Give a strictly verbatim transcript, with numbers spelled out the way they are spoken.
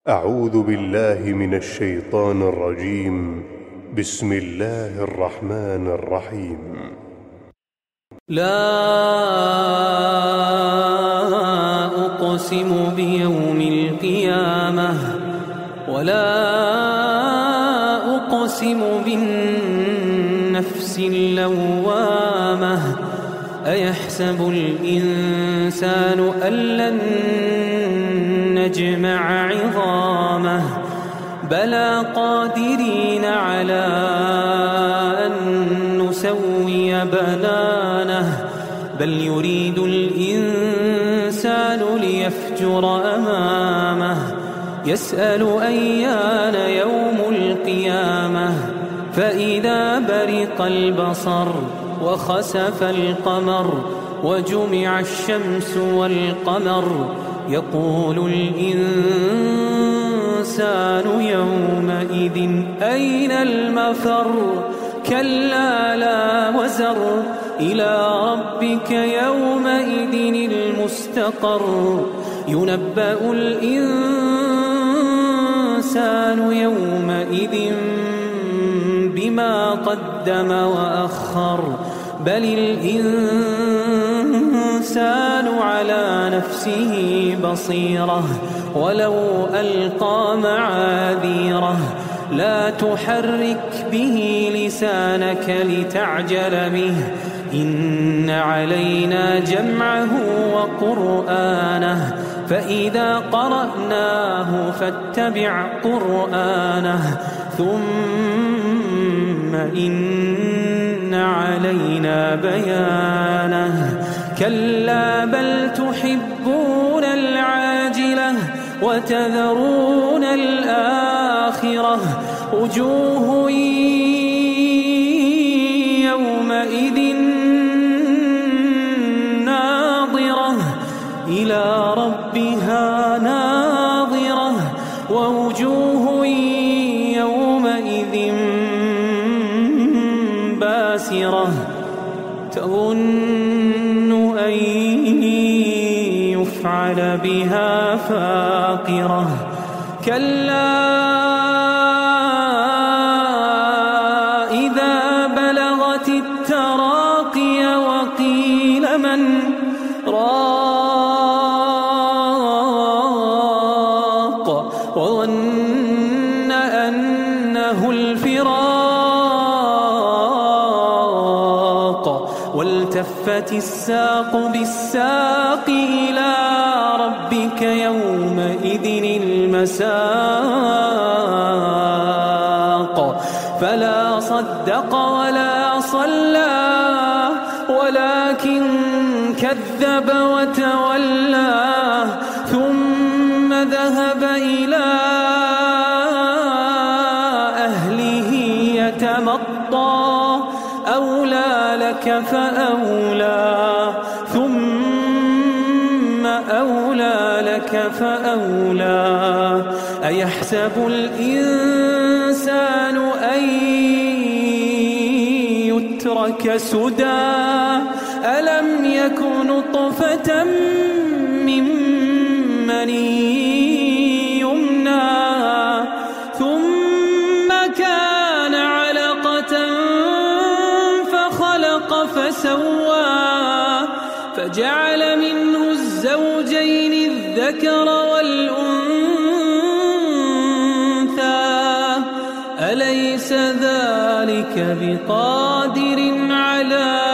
أعوذ بالله من الشيطان الرجيم. بسم الله الرحمن الرحيم. لا أقسم بيوم القيامة ولا أقسم بالنفس اللوامة أيحسب الإنسان أن لن نجمع عظامه بلى قادرين على أن نسوي بنانه بل يريد الإنسان ليفجر أمامه يسأل أيان يوم القيامة فإذا برق البصر وخسف القمر وجمع الشمس والقمر يقول الإنسان يومئذ أين المفر كلا لا وزر إلى ربك يومئذ المستقر ينبأ الإنسان يومئذ بما قدم وأخر بل الإنسان على نفسه بصيرة ولو ألقى معاذيره لا تحرك به لسانك لتعجل به إن علينا جمعه وقرآنه فإذا قرأناه فاتبع قرآنه ثم إن علينا بيانه كلا بل تحبون العاجلة وتذرون الآخرة وجوه يومئذ ناظرة إلى ربها ناظرة ووجوه يومئذ باسرة تظن أن يفعل بها فاقرة كلا إذا بلغت التراقي وقيل من راق وظن أنه الفراق والتفت الساق بالساق إلى ربك يومئذ المساق فلا صدق ولا صلى ولكن كذب وتولى ثم ذهب إلى أهله يتمطى أولى لك فأولى ثم أولى لك فأولى أيحسب الإنسان أن يترك سدى ألم يك نطفة من مني يمنى ثم كان علقة فخلق فسوى فجعل منه الزوجين الذكر والأنثى أليس ذلك بقادر على